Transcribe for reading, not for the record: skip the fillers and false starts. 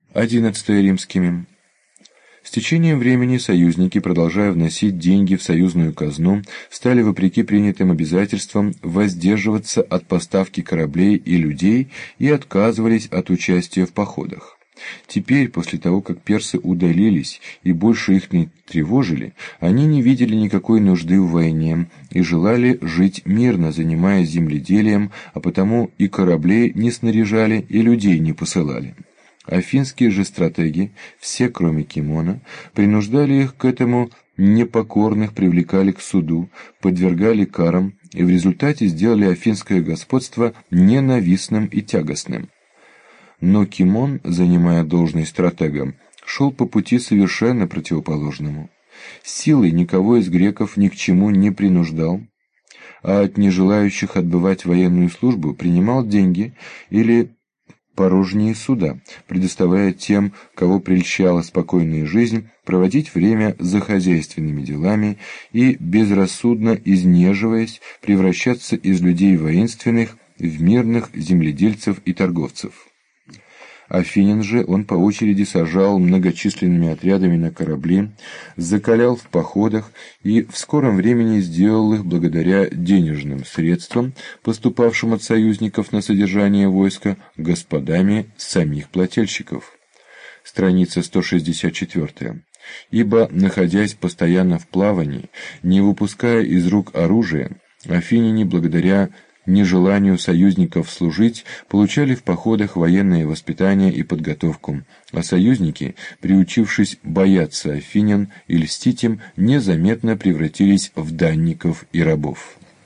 11 римскими. С течением времени союзники, продолжая вносить деньги в союзную казну, стали, вопреки принятым обязательствам, воздерживаться от поставки кораблей и людей и отказывались от участия в походах. Теперь, после того, как персы удалились и больше их не тревожили, они не видели никакой нужды в войне и желали жить мирно, занимаясь земледелием, а потому и кораблей не снаряжали, и людей не посылали. Афинские же стратеги, все кроме Кимона, принуждали их к этому, непокорных привлекали к суду, подвергали карам и в результате сделали афинское господство ненавистным и тягостным. Но Кимон, занимая должность стратега, шел по пути совершенно противоположному. Силой никого из греков ни к чему не принуждал, а от нежелающих отбывать военную службу принимал деньги или порожние суда, предоставляя тем, кого прельщала спокойная жизнь, проводить время за хозяйственными делами и, безрассудно изнеживаясь, превращаться из людей воинственных в мирных земледельцев и торговцев. Афинян же он по очереди сажал многочисленными отрядами на корабли, закалял в походах и в скором времени сделал их, благодаря денежным средствам, поступавшим от союзников на содержание войска, господами самих плательщиков. Страница 164. Ибо, находясь постоянно в плавании, не выпуская из рук оружия, афиняне, благодаря нежеланию союзников служить, получали в походах военное воспитание и подготовку, а союзники, приучившись бояться афинян и льстить им, незаметно превратились в данников и рабов.